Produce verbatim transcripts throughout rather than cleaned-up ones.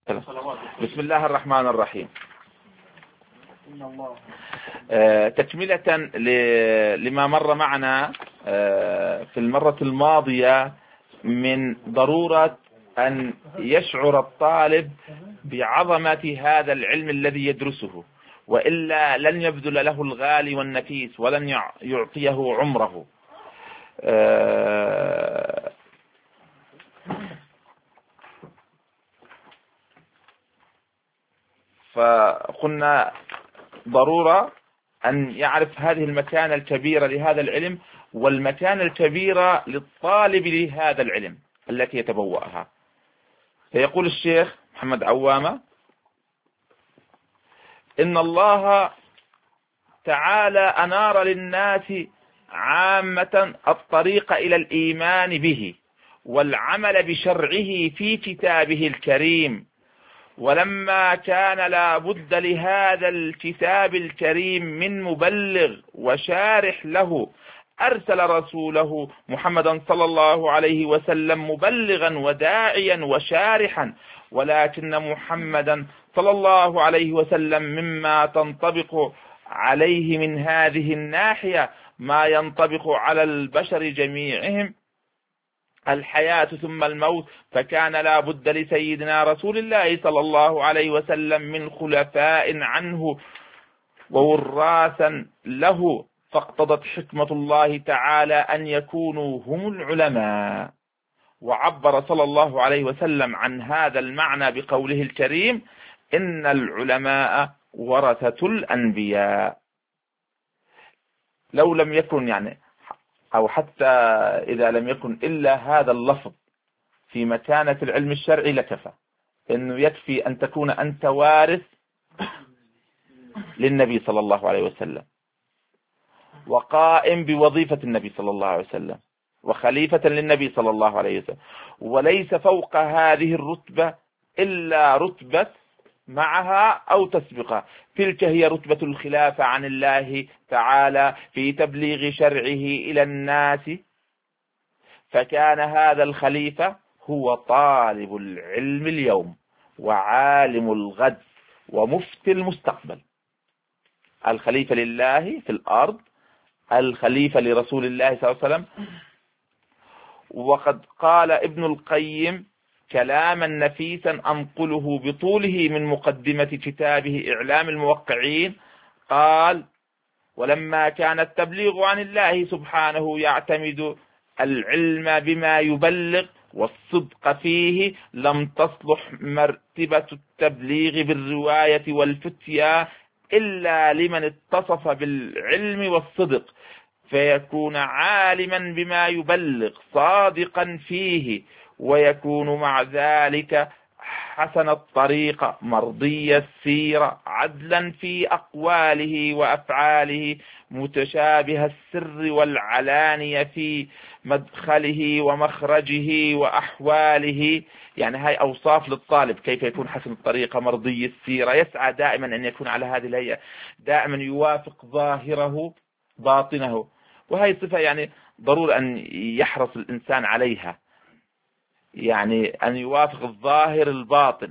بسم الله الرحمن الرحيم. آه تكملة لما مر معنا آه في المرة الماضية من ضرورة أن يشعر الطالب بعظمة هذا العلم الذي يدرسه، وإلا لن يبذل له الغالي والنفيس ولن يعطيه عمره. آه فقلنا ضرورة أن يعرف هذه المكانة الكبيرة لهذا العلم والمكانة الكبيرة للطالب لهذا العلم التي يتبوأها. فيقول الشيخ محمد عوامة: إن الله تعالى أنار للناس عامة الطريق إلى الإيمان به والعمل بشرعه في كتابه الكريم، ولما كان لا بد لهذا الكتاب الكريم من مبلغ وشارح له، أرسل رسوله محمدا صلى الله عليه وسلم مبلغا وداعيا وشارحا، ولكن محمدا صلى الله عليه وسلم مما تنطبق عليه من هذه الناحية ما ينطبق على البشر جميعهم، الحياة ثم الموت، فكان لا بد لسيدنا رسول الله صلى الله عليه وسلم من خلفاء عنه ووراثا له، فاقتضت حكمة الله تعالى أن يكونوا هم العلماء. وعبر صلى الله عليه وسلم عن هذا المعنى بقوله الكريم: إن العلماء ورثة الأنبياء. لو لم يكن يعني أو حتى إذا لم يكن إلا هذا اللفظ في مكانة العلم الشرعي لكفى، إنه يكفي أن تكون أنت وارث للنبي صلى الله عليه وسلم وقائم بوظيفة النبي صلى الله عليه وسلم وخليفة للنبي صلى الله عليه وسلم، وليس فوق هذه الرتبة إلا رتبة معها أو تسبقها، تلك هي رتبة الخلافة عن الله تعالى في تبليغ شرعه إلى الناس. فكان هذا الخليفة هو طالب العلم اليوم وعالم الغد ومفتي المستقبل، الخليفة لله في الأرض، الخليفة لرسول الله صلى الله عليه وسلم. وقد قال ابن القيم كلاما نفيسا أنقله بطوله من مقدمة كتابه إعلام الموقعين، قال: ولما كان التبليغ عن الله سبحانه يعتمد العلم بما يبلغ والصدق فيه، لم تصلح مرتبة التبليغ بالرواية والفتيا إلا لمن اتصف بالعلم والصدق، فيكون عالما بما يبلغ صادقا فيه، ويكون مع ذلك حسن الطريقة مرضي السيرة عدلا في أقواله وأفعاله، متشابه السر والعلانية في مدخله ومخرجه وأحواله. يعني هاي أوصاف للطالب كيف يكون حسن الطريقة مرضي السيرة، يسعى دائما أن يكون على هذه الهيئة، دائما يوافق ظاهره باطنه، وهي صفة يعني ضروري أن يحرص الإنسان عليها، يعني أن يوافق الظاهر الباطن.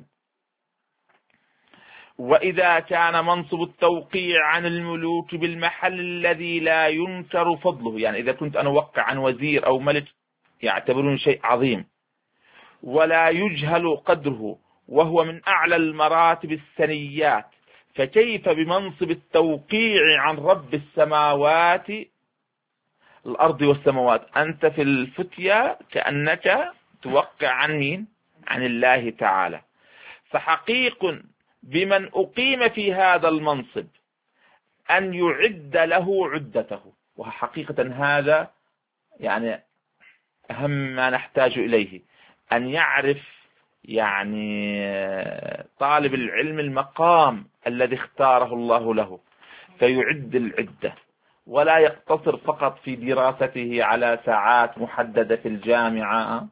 وإذا كان منصب التوقيع عن الملوك بالمحل الذي لا ينكر فضله، يعني إذا كنت أنا أوقع عن وزير أو ملك يعتبرون شيء عظيم ولا يجهل قدره وهو من أعلى المراتب السنيات، فكيف بمنصب التوقيع عن رب السماوات الأرض والسماوات؟ أنت في الفتية كأنك توقع عن مين؟ عن الله تعالى. فحقيق بمن أقيم في هذا المنصب أن يعد له عدته، وحقيقة هذا يعني أهم ما نحتاج إليه، أن يعرف يعني طالب العلم المقام الذي اختاره الله له، فيعد العدة ولا يقتصر فقط في دراسته على ساعات محددة في الجامعة.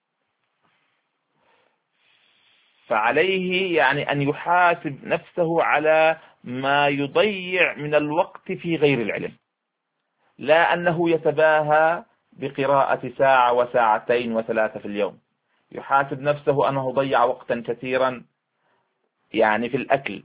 فعليه يعني أن يحاسب نفسه على ما يضيع من الوقت في غير العلم، لا أنه يتباهى بقراءة ساعة وساعتين وثلاثة في اليوم، يحاسب نفسه أنه ضيع وقتا كثيرا يعني في الأكل،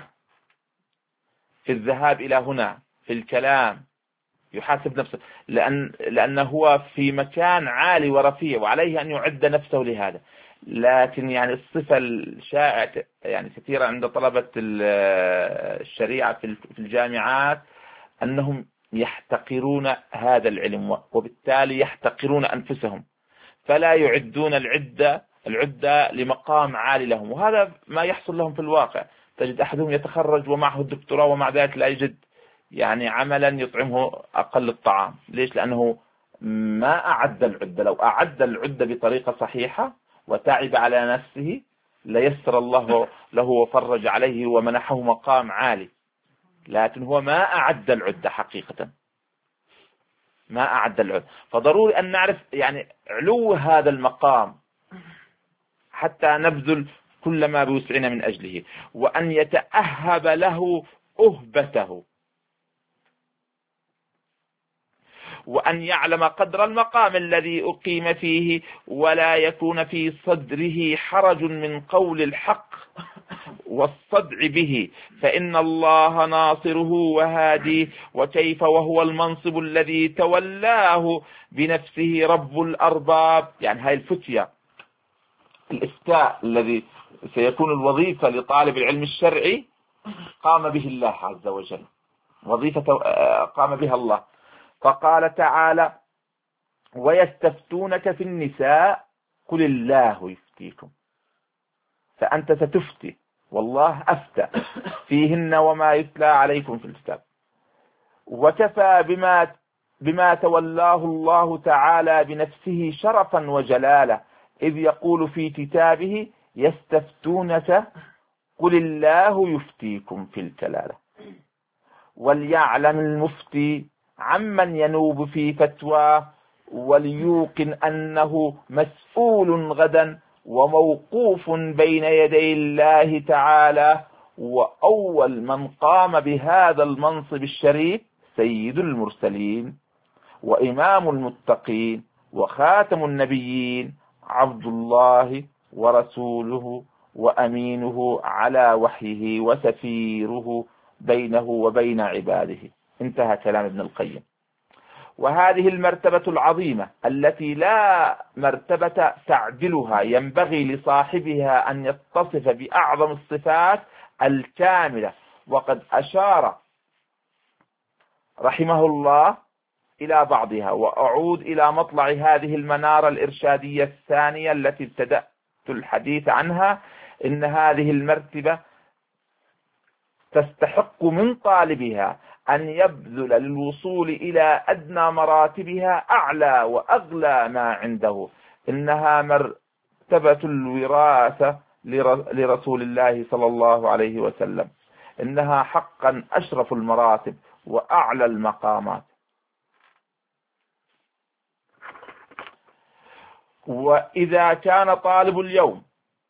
في الذهاب إلى هنا، في الكلام، يحاسب نفسه، لأن لأنه هو في مكان عالي ورفيع وعليه أن يعد نفسه لهذا. لكن يعني الصفة الشائعة يعني كثيرا عند طلبة الشريعة في الجامعات أنهم يحتقرون هذا العلم، وبالتالي يحتقرون أنفسهم، فلا يعدون العدة العدة لمقام عالي لهم، وهذا ما يحصل لهم في الواقع. تجد أحدهم يتخرج ومعه الدكتوراه ومع ذلك لا يجد يعني عملا يطعمه أقل الطعام. ليش؟ لأنه ما أعد العدة. لو أعد العدة بطريقة صحيحة وتعب على نفسه ليسر الله له وفرج عليه ومنحه مقام عالي، لكن هو ما أعد العدة حقيقة، ما أعد العدة. فضروري أن نعرف يعني علو هذا المقام حتى نبذل كل ما بوسعنا من أجله، وأن يتأهب له أهبته، وأن يعلم قدر المقام الذي أقيم فيه، ولا يكون في صدره حرج من قول الحق والصدع به، فإن الله ناصره وهاديه. وكيف وهو المنصب الذي تولاه بنفسه رب الأرباب، يعني هاي الفتية الإفتاء الذي سيكون الوظيفة لطالب العلم الشرعي قام به الله عز وجل، وظيفة قام بها الله. فقال تعالى: ويستفتونك في النساء قل الله يفتيكم. فأنت ستفتي، والله أفتى فيهن وما يتلى عليكم في الكتاب. وكفى بما بما تولاه الله تعالى بنفسه شرفا وجلالا، إذ يقول في كتابه: يستفتونك قل الله يفتيكم في الكلالة. وليعلم المفتي عمن ينوب في فتواه، وليوقن أنه مسؤول غدا وموقوف بين يدي الله تعالى. وأول من قام بهذا المنصب الشريف سيد المرسلين وإمام المتقين وخاتم النبيين، عبد الله ورسوله وأمينه على وحيه وسفيره بينه وبين عباده. انتهى كلام ابن القيم. وهذه المرتبة العظيمة التي لا مرتبة تعدلها، ينبغي لصاحبها أن يتصف بأعظم الصفات الكاملة. وقد أشار رحمه الله إلى بعضها، وأعود إلى مطلع هذه المنارة الإرشادية الثانية التي ابتدأت الحديث عنها. إن هذه المرتبة تستحق من طالبها أن يبذل للوصول إلى أدنى مراتبها أعلى وأغلى ما عنده. إنها مرتبة الوراثة لرسول الله صلى الله عليه وسلم، إنها حقا أشرف المراتب وأعلى المقامات. وإذا كان طالب اليوم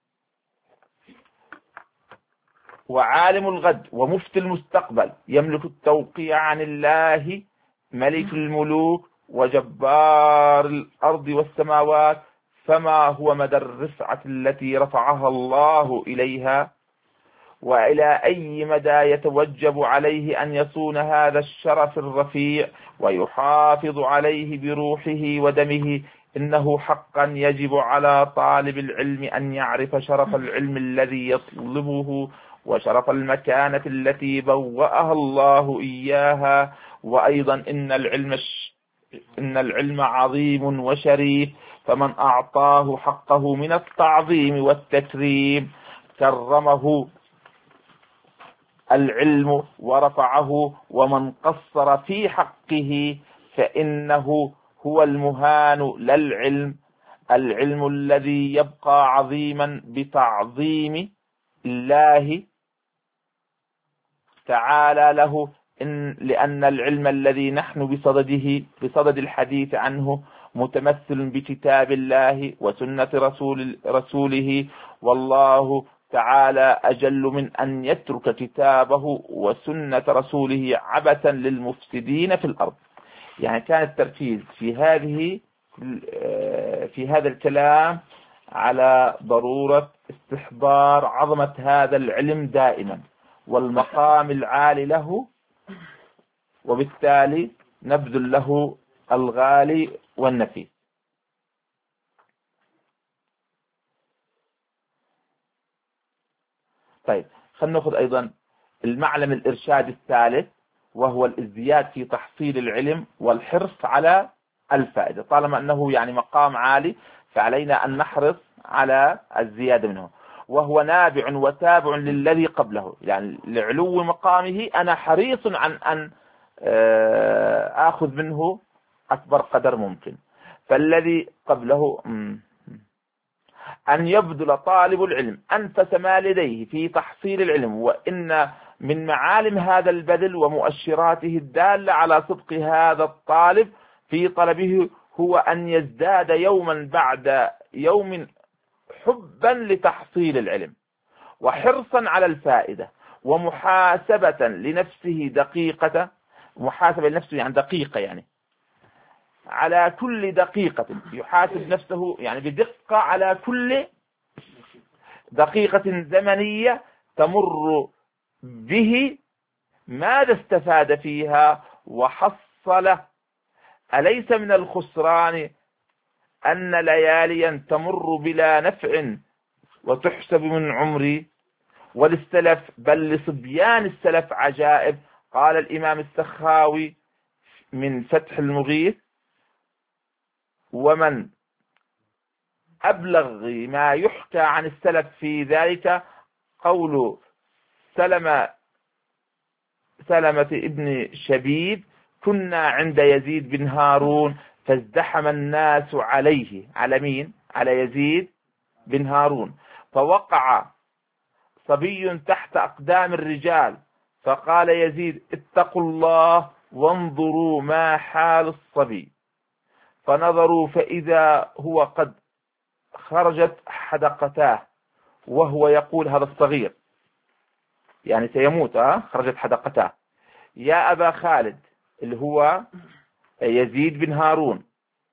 وعالم الغد ومفتي المستقبل يملك التوقيع عن الله ملك الملوك وجبار الأرض والسماوات، فما هو مدى الرفعة التي رفعها الله إليها؟ وإلى أي مدى يتوجب عليه أن يصون هذا الشرف الرفيع ويحافظ عليه بروحه ودمه؟ إنه حقا يجب على طالب العلم أن يعرف شرف العلم الذي يطلبه وشرف المكانة التي بوأها الله إياها. وأيضا إن العلم إن العلم عظيم وشريف، فمن أعطاه حقه من التعظيم والتكريم كرمه العلم ورفعه، ومن قصر في حقه فإنه هو المهان للعلم. العلم الذي يبقى عظيما بتعظيم الله تعالى له، إن لأن العلم الذي نحن بصدده بصدد الحديث عنه متمثل بكتاب الله وسنة رسول رسوله، والله تعالى أجل من أن يترك كتابه وسنة رسوله عبثا للمفسدين في الأرض. يعني كان التركيز في هذه في هذا الكلام على ضرورة استحضار عظمة هذا العلم دائما والمقام العالي له، وبالتالي نبذل له الغالي والنفيس. طيب، خلينا نأخذ أيضا المعلم الإرشاد الثالث، وهو الازدياد في تحصيل العلم والحرص على الفائدة. طالما أنه يعني مقام عالي فعلينا أن نحرص على الزيادة منه، وهو نابع وتابع للذي قبله. يعني لعلو مقامه أنا حريص عن أن آخذ منه أكبر قدر ممكن. فالذي قبله أن يبذل طالب العلم أنفس ما لديه في تحصيل العلم، وإن من معالم هذا البذل ومؤشراته الدالة على صدق هذا الطالب في طلبه هو أن يزداد يوما بعد يوم حبا لتحصيل العلم، وحرصا على الفائدة، ومحاسبة لنفسه دقيقة. محاسبة لنفسه يعني دقيقة، يعني على كل دقيقة يحاسب نفسه، يعني بدقة على كل دقيقة زمنية تمر به، ماذا استفاد فيها وحصل. أليس من الخسران أن لياليا تمر بلا نفع وتحسب من عمري؟ وللسلف بل لصبيان السلف عجائب. قال الإمام السخاوي من فتح المغيث: ومن أبلغ ما يحكى عن السلف في ذلك قول سلمة سلمة ابن شبيب: كنا عند يزيد بن هارون فازدحم الناس عليه. على مين؟ على يزيد بن هارون. فوقع صبي تحت أقدام الرجال، فقال يزيد: اتقوا الله وانظروا ما حال الصبي. فنظروا فإذا هو قد خرجت حدقتاه، وهو يقول، هذا الصغير يعني سيموت، ها خرجت حدقتاه: يا أبا خالد، اللي هو يزيد بن هارون.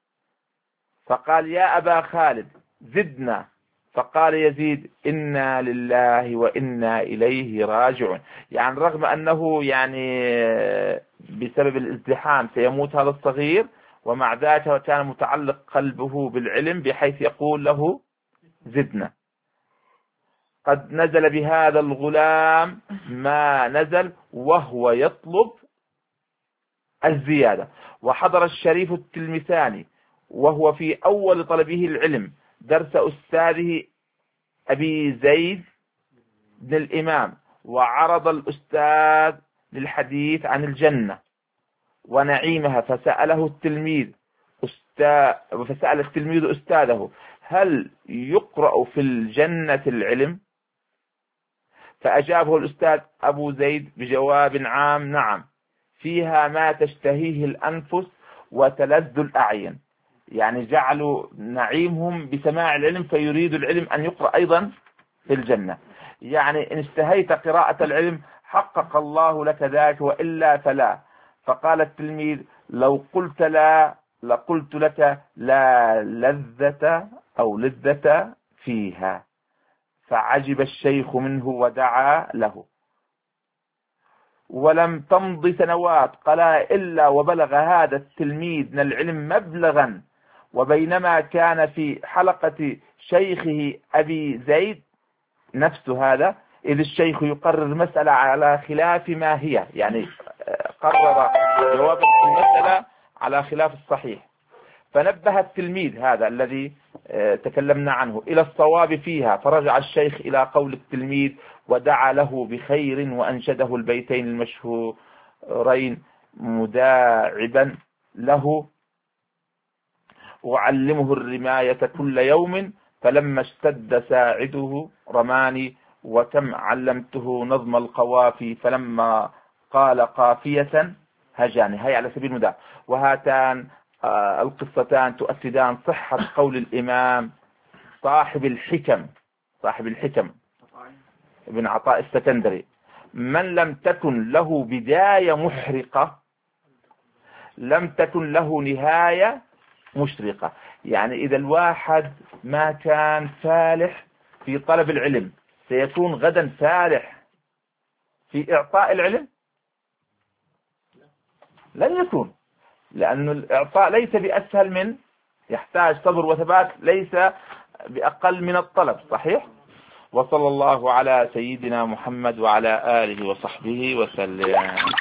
فقال: يا أبا خالد زدنا. فقال يزيد: إنا لله وإنا إليه راجعون. يعني رغم أنه يعني بسبب الازدحام سيموت هذا الصغير، ومع ذلك كان متعلق قلبه بالعلم بحيث يقول له: زدنا. قد نزل بهذا الغلام ما نزل وهو يطلب الزيادة. وحضر الشريف التلمساني وهو في أول طلبه العلم درس أستاذه أبي زيد بن الإمام، وعرض الأستاذ للحديث عن الجنة ونعيمها. فسأله التلميذ أستاذ فسأل التلميذ أستاذه: هل يقرأ في الجنة العلم؟ فأجابه الأستاذ أبو زيد بجواب عام: نعم، فيها ما تشتهيه الأنفس وتلذ الأعين. يعني جعلوا نعيمهم بسماع العلم، فيريد العلم أن يقرأ أيضا في الجنة. يعني إن اشتهيت قراءة العلم حقق الله لك ذلك، وإلا فلا. فقال التلميذ: لو قلت لا لقلت لك لا لذة أو لذة فيها. فعجب الشيخ منه ودعا له. ولم تمض سنوات قلائل إلا وبلغ هذا التلميذ من العلم مبلغا، وبينما كان في حلقة شيخه أبي زيد نفس هذا، إذ الشيخ يقرر مسألة على خلاف ما هي، يعني قرر جواب المسألة على خلاف الصحيح. فنبه التلميذ هذا الذي تكلمنا عنه إلى الصواب فيها، فرجع الشيخ إلى قول التلميذ ودعا له بخير، وأنشده البيتين المشهورين مداعبا له: أعلمه الرماية كل يوم، فلما اشتد ساعده رماني، وكم علمته نظم القوافي، فلما قال قافية هجاني. هي على سبيل المداعبة. وهاتان القصتان تؤكدان صحة قول الإمام صاحب الحكم صاحب الحكم ابن عطاء السكندري: من لم تكن له بداية محرقة لم تكن له نهاية مشرقة. يعني إذا الواحد ما كان فالح في طلب العلم سيكون غدا فارح في إعطاء العلم؟ لن يكون، لأن الإعطاء ليس بأسهل من، يحتاج صبر وثبات، ليس بأقل من الطلب. صحيح؟ وصلى الله على سيدنا محمد وعلى آله وصحبه وسلم.